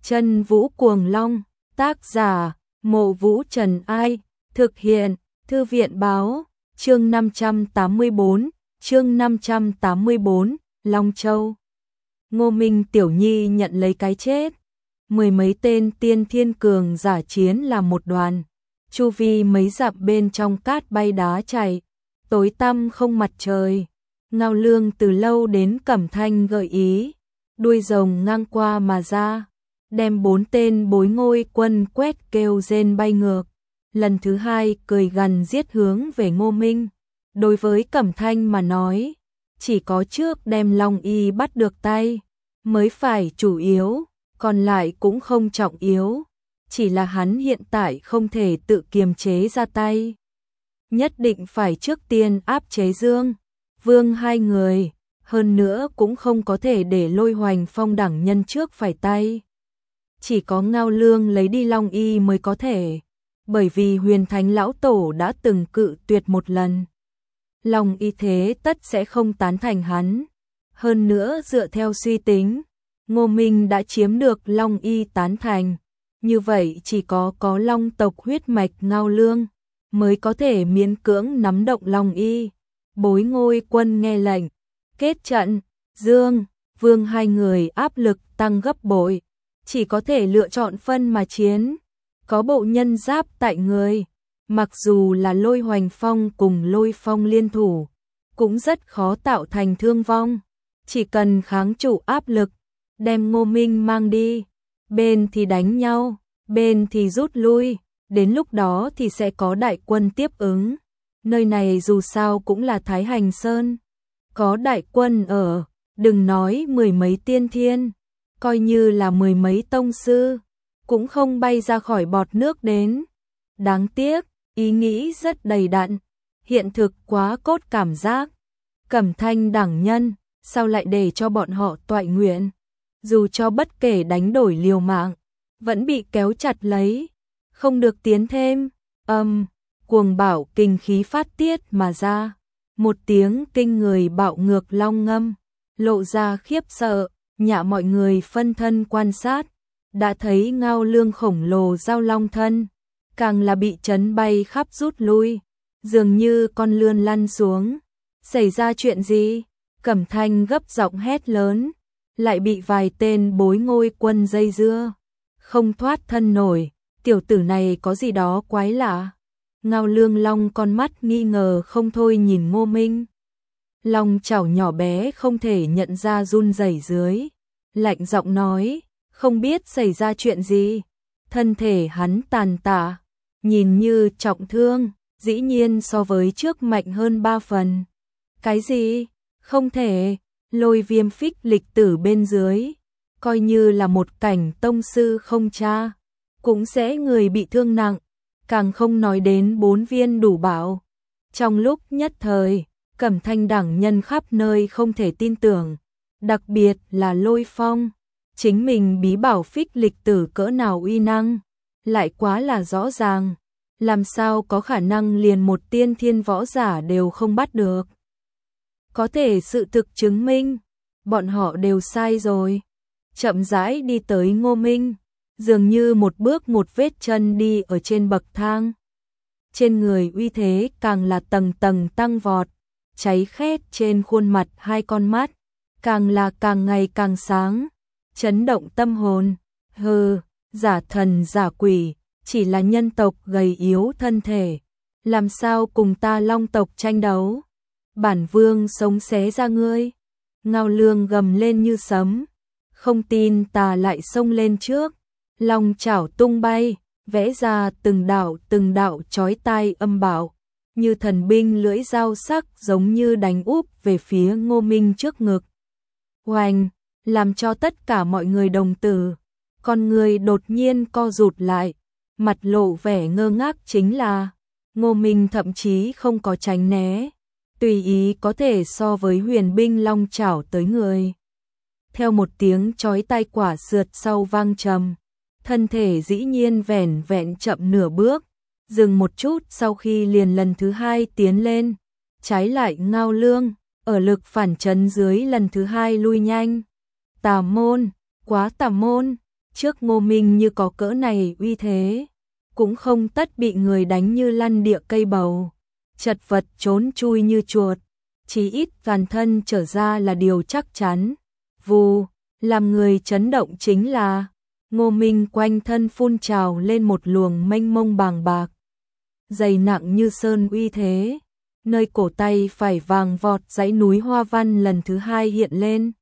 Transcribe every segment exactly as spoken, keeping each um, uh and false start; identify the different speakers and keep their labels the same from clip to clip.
Speaker 1: Chân Vũ Cuồng Long, tác giả, Mộ Vũ Trần Ai, thực hiện, Thư viện Báo, chương năm trăm tám mươi bốn, chương năm trăm tám mươi bốn, Long Châu. Ngô Minh Tiểu Nhi nhận lấy cái chết. Mười mấy tên tiên thiên cường giả chiến làm một đoàn. Chu vi mấy dặm bên trong cát bay đá chạy, tối tăm không mặt trời. Ngao Lương từ lâu đến Cẩm Thanh gợi ý, đuôi rồng ngang qua mà ra, đem bốn tên bối ngôi quân quét kêu rên bay ngược. Lần thứ hai cười gằn giết hướng về Ngô Minh. Đối với Cẩm Thanh mà nói, chỉ có trước đem Long Y bắt được tay mới phải chủ yếu, còn lại cũng không trọng yếu, chỉ là hắn hiện tại không thể tự kiềm chế ra tay. Nhất định phải trước tiên áp chế Dương, Vương hai người, hơn nữa cũng không có thể để Lôi Hoành Phong đẳng nhân trước phải tay. Chỉ có Ngao Lương lấy đi Long Y mới có thể, bởi vì Huyền Thánh Lão Tổ đã từng cự tuyệt một lần. Long Y thế tất sẽ không tán thành hắn. Hơn nữa dựa theo suy tính, Ngô Minh đã chiếm được Long Y tán thành. Như vậy chỉ có có Long tộc huyết mạch Ngao Lương mới có thể miễn cưỡng nắm động Long Y. Bối ngôi quân nghe lệnh, kết trận. Dương, Vương hai người áp lực tăng gấp bội, chỉ có thể lựa chọn phân mà chiến. Có bộ nhân giáp tại người, mặc dù là Lôi Hoành Phong cùng Lôi Phong liên thủ, cũng rất khó tạo thành thương vong. Chỉ cần kháng trụ áp lực, đem Ngô Minh mang đi, bên thì đánh nhau, bên thì rút lui, đến lúc đó thì sẽ có đại quân tiếp ứng. Nơi này dù sao cũng là Thái Hành Sơn, có đại quân ở, đừng nói mười mấy tiên thiên, coi như là mười mấy tông sư, cũng không bay ra khỏi bọt nước đến. Đáng tiếc, ý nghĩ rất đầy đặn, hiện thực quá cốt cảm giác. Cẩm Thanh đẳng nhân, sao lại để cho bọn họ toại nguyện? Dù cho bất kể đánh đổi liều mạng, vẫn bị kéo chặt lấy, không được tiến thêm. Âm, cuồng bạo kinh khí phát tiết mà ra, một tiếng kinh người bạo ngược long ngâm, lộ ra khiếp sợ, nhạ mọi người phân thân quan sát, đã thấy Ngao Lương khổng lồ giao long thân, càng là bị chấn bay khắp rút lui, dường như con lươn lăn xuống. Xảy ra chuyện gì? Cẩm Thanh gấp giọng hét lớn, lại bị vài tên bối ngôi quân dây dưa, không thoát thân nổi. Tiểu tử này có gì đó quái lạ. Ngao Lương long con mắt nghi ngờ không thôi nhìn Ngô Minh. Long chảo nhỏ bé không thể nhận ra run rẩy dưới, lạnh giọng nói, không biết xảy ra chuyện gì. Thân thể hắn tàn tạ, nhìn như trọng thương, dĩ nhiên so với trước mạnh hơn ba phần. Cái gì? Không thể. Lôi Viêm Phích lịch tử bên dưới, coi như là một cảnh tông sư không cha, cũng sẽ người bị thương nặng, càng không nói đến bốn viên đủ bảo. Trong lúc nhất thời, Cẩm Thanh đẳng nhân khắp nơi không thể tin tưởng, đặc biệt là Lôi Phong, chính mình bí bảo Phích lịch tử cỡ nào uy năng, lại quá là rõ ràng, làm sao có khả năng liền một tiên thiên võ giả đều không bắt được. Có thể sự thực chứng minh, bọn họ đều sai rồi. Chậm rãi đi tới Ngô Minh, dường như một bước một vết chân đi ở trên bậc thang. Trên người uy thế càng là tầng tầng tăng vọt, cháy khét trên khuôn mặt hai con mắt, càng là càng ngày càng sáng, chấn động tâm hồn. Hừ, giả thần giả quỷ, chỉ là nhân tộc gầy yếu thân thể, làm sao cùng ta Long tộc tranh đấu? Bản vương sống xé ra ngươi. Ngao Lương gầm lên như sấm, không tin ta lại xông lên trước, long chảo tung bay, vẽ ra từng đạo từng đạo chói tai âm bạo, như thần binh lưỡi dao sắc giống như đánh úp về phía Ngô Minh trước ngực. Oanh, làm cho tất cả mọi người đồng tử, con người đột nhiên co rụt lại, mặt lộ vẻ ngơ ngác. Chính là Ngô Minh thậm chí không có tránh né, tùy ý có thể so với huyền binh long chảo tới người. Theo một tiếng chói tai quả sượt sau vang trầm, thân thể dĩ nhiên vẻn vẹn chậm nửa bước, dừng một chút sau khi liền lần thứ hai tiến lên. Trái lại Ngao Lương, ở lực phản chấn dưới lần thứ hai lui nhanh. Tà môn, quá tà môn, trước Ngô Minh như có cỡ này uy thế, cũng không tất bị người đánh như lăn địa cây bầu, chật vật trốn chui như chuột, chí ít toàn thân trở ra là điều chắc chắn. Vù, làm người chấn động chính là Ngô Minh quanh thân phun trào lên một luồng mênh mông bàng bạc, dày nặng như sơn uy thế, nơi cổ tay phải vàng vọt dãy núi hoa văn lần thứ hai hiện lên,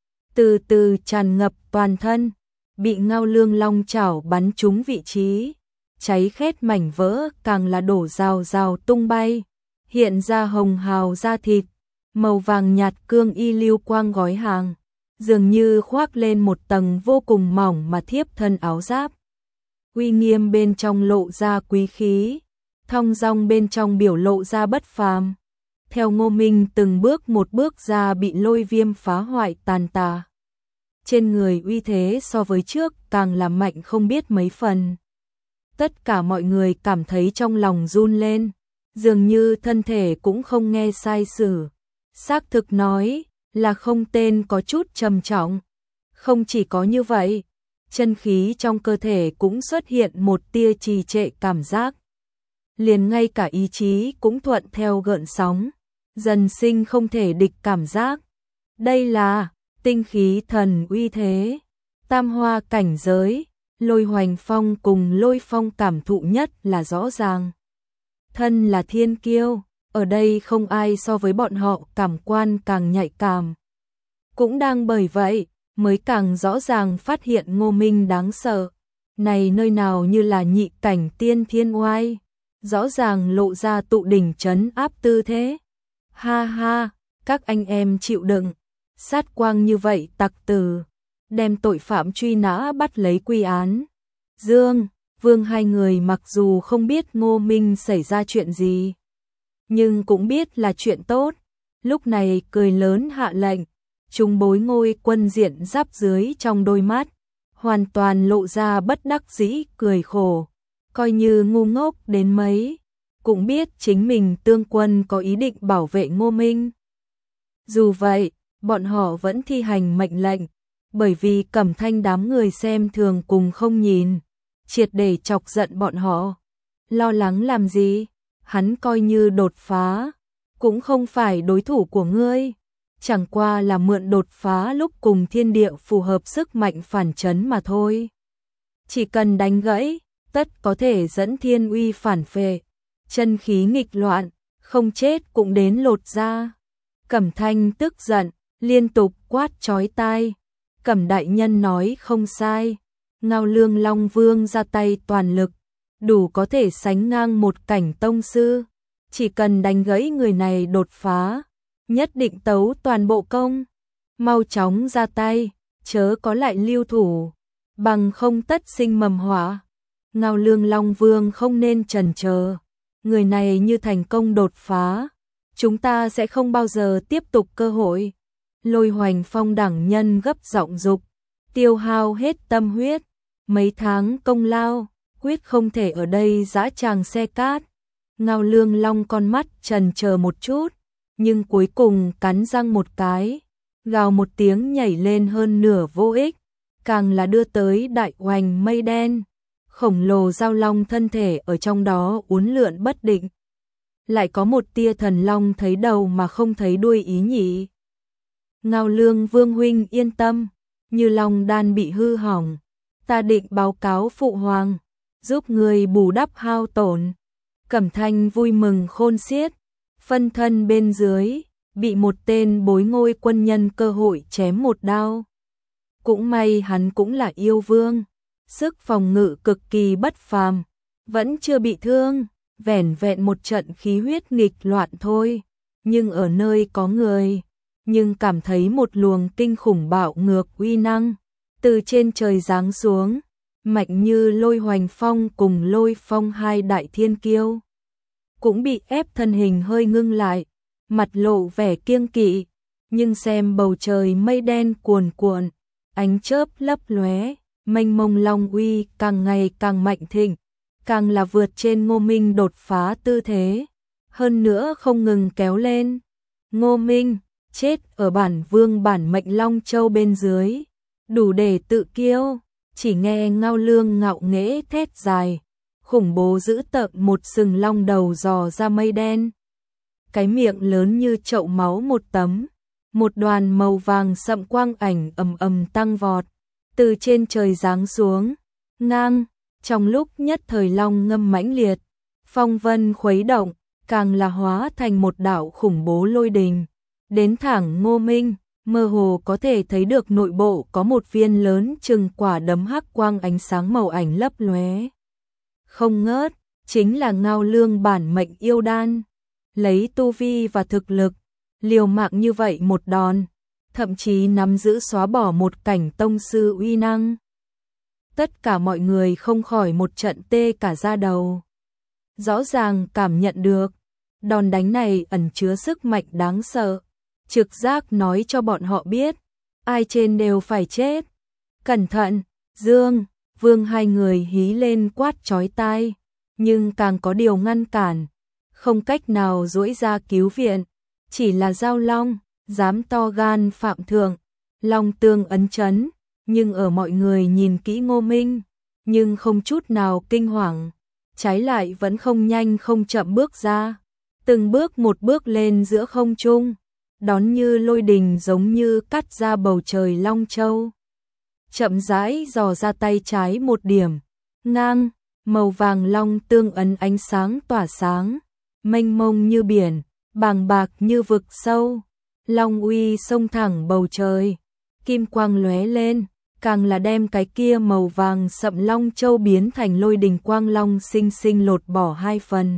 Speaker 1: từ từ tràn ngập toàn thân, bị Ngao Lương long chảo bắn trúng vị trí, cháy khét mảnh vỡ càng là đổ rào rào tung bay, hiện ra hồng hào da thịt, màu vàng nhạt cương y lưu quang gói hàng, dường như khoác lên một tầng vô cùng mỏng mà thiếp thân áo giáp. Uy nghiêm bên trong lộ ra quý khí, thong dong bên trong biểu lộ ra bất phàm. Theo Ngô Minh từng bước một bước ra bị lôi viêm phá hoại tàn tà. Trên người uy thế so với trước càng là mạnh không biết mấy phần. Tất cả mọi người cảm thấy trong lòng run lên, dường như thân thể cũng không nghe sai sử. Xác thực nói là không tên có chút trầm trọng. Không chỉ có như vậy, chân khí trong cơ thể cũng xuất hiện một tia trì trệ cảm giác. Liền ngay cả ý chí cũng thuận theo gợn sóng, dần sinh không thể địch cảm giác. Đây là tinh khí thần uy thế, tam hoa cảnh giới, Lôi Hoành Phong cùng Lôi Phong cảm thụ nhất là rõ ràng. Thân là thiên kiêu, ở đây không ai so với bọn họ cảm quan càng nhạy cảm. Cũng đang bởi vậy, mới càng rõ ràng phát hiện Ngô Minh đáng sợ. Này nơi nào như là nhị cảnh tiên thiên oai, rõ ràng lộ ra tụ đỉnh trấn áp tư thế. Ha ha, các anh em chịu đựng, sát quang như vậy tặc tử, đem tội phạm truy nã bắt lấy quy án. Dương, Vương hai người mặc dù không biết Ngô Minh xảy ra chuyện gì, nhưng cũng biết là chuyện tốt, lúc này cười lớn hạ lệnh, trung bối ngôi quân diện giáp dưới trong đôi mắt, hoàn toàn lộ ra bất đắc dĩ cười khổ, coi như ngu ngốc đến mấy, cũng biết chính mình tương quân có ý định bảo vệ Ngô Minh. Dù vậy, bọn họ vẫn thi hành mệnh lệnh, bởi vì Cẩm Thanh đám người xem thường cùng không nhìn, triệt để chọc giận bọn họ. Lo lắng làm gì? Hắn coi như đột phá, cũng không phải đối thủ của ngươi, chẳng qua là mượn đột phá lúc cùng thiên địa phù hợp sức mạnh phản chấn mà thôi. Chỉ cần đánh gãy, tất có thể dẫn thiên uy phản phệ, chân khí nghịch loạn, không chết cũng đến lột ra. Cẩm Thanh tức giận, liên tục quát chói tai. Cẩm đại nhân nói không sai, Ngao Lương Long Vương ra tay toàn lực, đủ có thể sánh ngang một cảnh tông sư, chỉ cần đánh gãy người này đột phá, nhất định tấu toàn bộ công. Mau chóng ra tay, chớ có lại lưu thủ, bằng không tất sinh mầm họa. Ngao Lương Long Vương không nên chần chờ, người này như thành công đột phá, chúng ta sẽ không bao giờ tiếp tục cơ hội. Lôi Hoành Phong đẳng nhân gấp giọng dục, tiêu hao hết tâm huyết, mấy tháng công lao, quyết không thể ở đây dã tràng xe cát. Ngao Lương Long con mắt trần chờ một chút, nhưng cuối cùng cắn răng một cái, gào một tiếng nhảy lên hơn nửa vô ích, càng là đưa tới đại oanh mây đen, khổng lồ giao long thân thể ở trong đó uốn lượn bất định. Lại có một tia thần long thấy đầu mà không thấy đuôi ý nhỉ. Ngao Lương Vương huynh yên tâm, như long đan bị hư hỏng, ta định báo cáo phụ hoàng, giúp người bù đắp hao tổn. Cẩm Thanh vui mừng khôn xiết, phân thân bên dưới, bị một tên bối ngôi quân nhân cơ hội chém một đao. Cũng may hắn cũng là yêu vương, sức phòng ngự cực kỳ bất phàm, vẫn chưa bị thương, vẻn vẹn một trận khí huyết nghịch loạn thôi, nhưng ở nơi có người, nhưng cảm thấy một luồng kinh khủng bạo ngược uy năng từ trên trời giáng xuống, mạnh như Lôi Hoành Phong cùng Lôi Phong hai đại thiên kiêu, cũng bị ép thân hình hơi ngưng lại, mặt lộ vẻ kiêng kỵ, nhưng xem bầu trời mây đen cuồn cuộn, ánh chớp lấp lóe, mênh mông long uy càng ngày càng mạnh thịnh, càng là vượt trên Ngô Minh đột phá tư thế, hơn nữa không ngừng kéo lên. Ngô Minh chết ở bản vương bản mệnh Long Châu bên dưới, đủ để tự kiêu, chỉ nghe Ngao Lương ngạo nghễ thét dài, khủng bố dữ tợn một sừng long đầu dò ra mây đen. Cái miệng lớn như chậu máu một tấm, một đoàn màu vàng sậm quang ảnh ầm ầm tăng vọt, từ trên trời giáng xuống, ngang, trong lúc nhất thời long ngâm mãnh liệt, phong vân khuấy động, càng là hóa thành một đạo khủng bố lôi đình, đến thẳng Ngô Minh, mơ hồ có thể thấy được nội bộ có một viên lớn chừng quả đấm hắc quang ánh sáng màu ảnh lấp lóe. Không ngớt, chính là Ngao Lương bản mệnh yêu đan, lấy tu vi và thực lực, liều mạng như vậy một đòn, thậm chí nắm giữ xóa bỏ một cảnh tông sư uy năng. Tất cả mọi người không khỏi một trận tê cả da đầu. Rõ ràng cảm nhận được, đòn đánh này ẩn chứa sức mạnh đáng sợ. Trực giác nói cho bọn họ biết, ai trên đều phải chết. Cẩn thận, Dương, Vương hai người hí lên quát chói tai, nhưng càng có điều ngăn cản, không cách nào duỗi ra cứu viện, chỉ là Giao Long, dám to gan phạm thượng, Long tương ấn chấn, nhưng ở mọi người nhìn kỹ Ngô Minh, nhưng không chút nào kinh hoàng, trái lại vẫn không nhanh không chậm bước ra, từng bước một bước lên giữa không trung, đón như lôi đình giống như cắt ra bầu trời Long Châu. Chậm rãi dò ra tay trái một điểm, ngang, màu vàng long tương ấn ánh sáng tỏa sáng, mênh mông như biển, bàng bạc như vực sâu, long uy xông thẳng bầu trời, kim quang lóe lên, càng là đem cái kia màu vàng sậm Long Châu biến thành lôi đình quang long sinh sinh lột bỏ hai phần.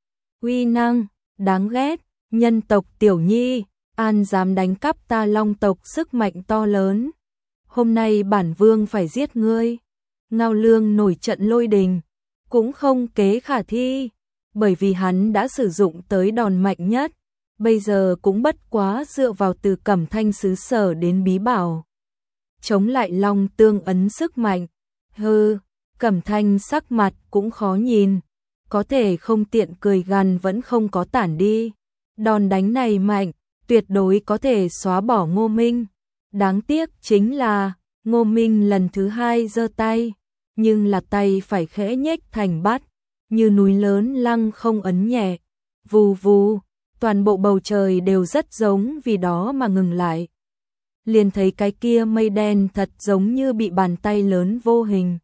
Speaker 1: Uy năng, đáng ghét, nhân tộc Tiểu Nhi, an dám đánh cắp ta Long tộc sức mạnh to lớn. Hôm nay bản vương phải giết ngươi. Ngao Lương nổi trận lôi đình, cũng không kế khả thi, bởi vì hắn đã sử dụng tới đòn mạnh nhất, bây giờ cũng bất quá dựa vào từ Cẩm Thanh xứ sở đến bí bảo. Chống lại Long tương ấn sức mạnh, hừ, Cẩm Thanh sắc mặt cũng khó nhìn, có thể không tiện cười gằn vẫn không có tản đi. Đòn đánh này mạnh, tuyệt đối có thể xóa bỏ Ngô Minh. Đáng tiếc chính là, Ngô Minh lần thứ hai giơ tay, nhưng là tay phải khẽ nhếch thành bát, như núi lớn lăng không ấn nhẹ, vù vù, toàn bộ bầu trời đều rất giống vì đó mà ngừng lại. Liền thấy cái kia mây đen thật giống như bị bàn tay lớn vô hình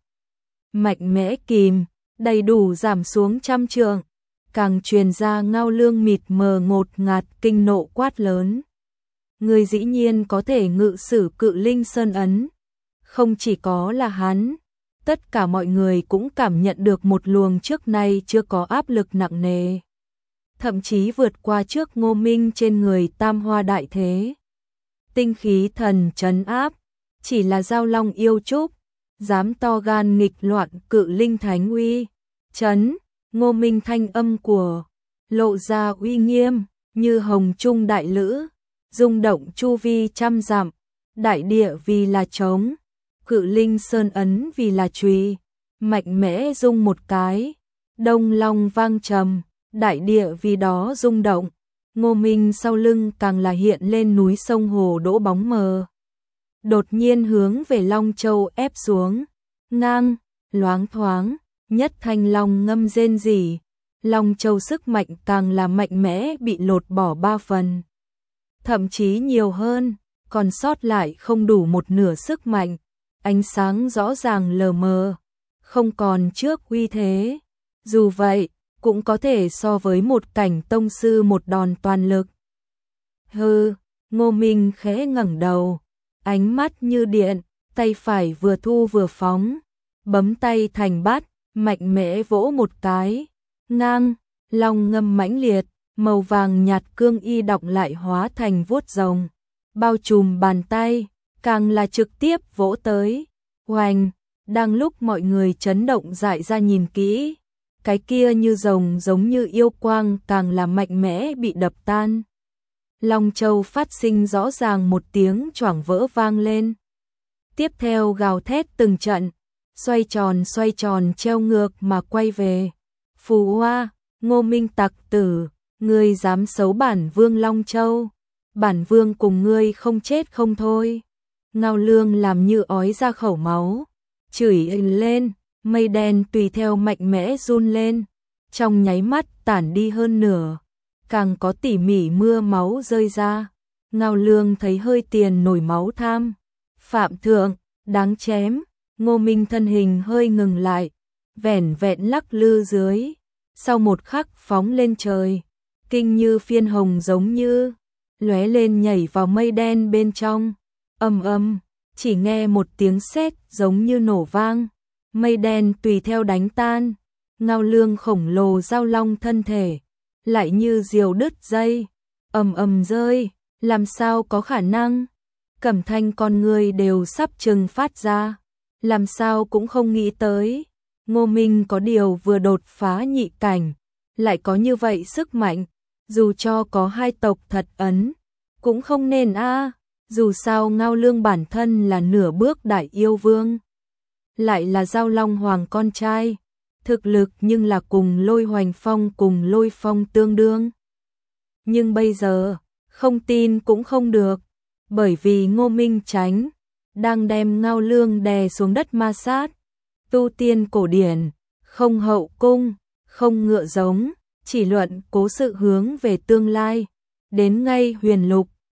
Speaker 1: mạnh mẽ kìm, đầy đủ giảm xuống trăm trượng, càng truyền ra Ngao Lương mịt mờ ngột ngạt kinh nộ quát lớn. Người dĩ nhiên có thể ngự sử cự linh sơn ấn, không chỉ có là hắn, tất cả mọi người cũng cảm nhận được một luồng trước nay chưa có áp lực nặng nề, thậm chí vượt qua trước Ngô Minh trên người tam hoa đại thế. Tinh khí thần trấn áp, chỉ là Giao Long yêu trúc, dám to gan nghịch loạn cự linh thánh uy, chấn, Ngô Minh thanh âm của, lộ ra uy nghiêm, như hồng trung đại lữ, rung động chu vi trăm dặm, đại địa vì là trống, cự linh sơn ấn vì là chùy, mạnh mẽ rung một cái, đông long vang trầm, đại địa vì đó rung động. Ngô Minh sau lưng càng là hiện lên núi sông hồ đỗ bóng mờ, đột nhiên hướng về Long Châu ép xuống, ngang, loáng thoáng, nhất thanh long ngâm rên rỉ, Long Châu sức mạnh càng là mạnh mẽ bị lột bỏ ba phần, thậm chí nhiều hơn, còn sót lại không đủ một nửa sức mạnh, ánh sáng rõ ràng lờ mờ, không còn trước uy thế. Dù vậy, cũng có thể so với một cảnh tông sư một đòn toàn lực. Hừ, Ngô Minh khẽ ngẩng đầu, ánh mắt như điện, tay phải vừa thu vừa phóng, bấm tay thành bát, mạnh mẽ vỗ một cái, ngang, long ngâm mãnh liệt, màu vàng nhạt cương y đọng lại hóa thành vuốt rồng, bao trùm bàn tay, càng là trực tiếp vỗ tới. Oanh, đang lúc mọi người chấn động dại ra nhìn kỹ, cái kia như rồng giống như yêu quang càng là mạnh mẽ bị đập tan. Long Châu phát sinh rõ ràng một tiếng choảng vỡ vang lên. Tiếp theo gào thét từng trận, xoay tròn xoay tròn treo ngược mà quay về. Phù hoa, Ngô Minh tặc tử, ngươi dám xấu bản vương Long Châu, bản vương cùng ngươi không chết không thôi. Ngao Lương làm như ói ra khẩu máu, chửi lên, mây đen tùy theo mạnh mẽ run lên, trong nháy mắt tản đi hơn nửa, càng có tỉ mỉ mưa máu rơi ra. Ngao Lương thấy hơi tiền nổi máu tham. Phạm thượng, đáng chém. Ngô Minh thân hình hơi ngừng lại, vẻn vẹn lắc lư dưới, sau một khắc phóng lên trời, kinh như phiên hồng giống như lóe lên nhảy vào mây đen bên trong. Ầm ầm, chỉ nghe một tiếng sét giống như nổ vang, mây đen tùy theo đánh tan. Ngao Lương khổng lồ giao long thân thể lại như diều đứt dây, ầm ầm rơi, làm sao có khả năng? Cẩm Thanh con người đều sắp trừng phát ra, làm sao cũng không nghĩ tới, Ngô Minh có điều vừa đột phá nhị cảnh, lại có như vậy sức mạnh, dù cho có hai tộc thật ấn, cũng không nên a, dù sao Ngao Lương bản thân là nửa bước đại yêu vương, lại là Giao Long Hoàng con trai, thực lực nhưng là cùng Lôi Hoành Phong cùng Lôi Phong tương đương. Nhưng bây giờ, không tin cũng không được, bởi vì Ngô Minh tránh, đang đem Ngao Lương đè xuống đất ma sát. Tu tiên cổ điển, không hậu cung, không ngựa giống, chỉ luận cố sự hướng về tương lai. Đến ngay huyền lục,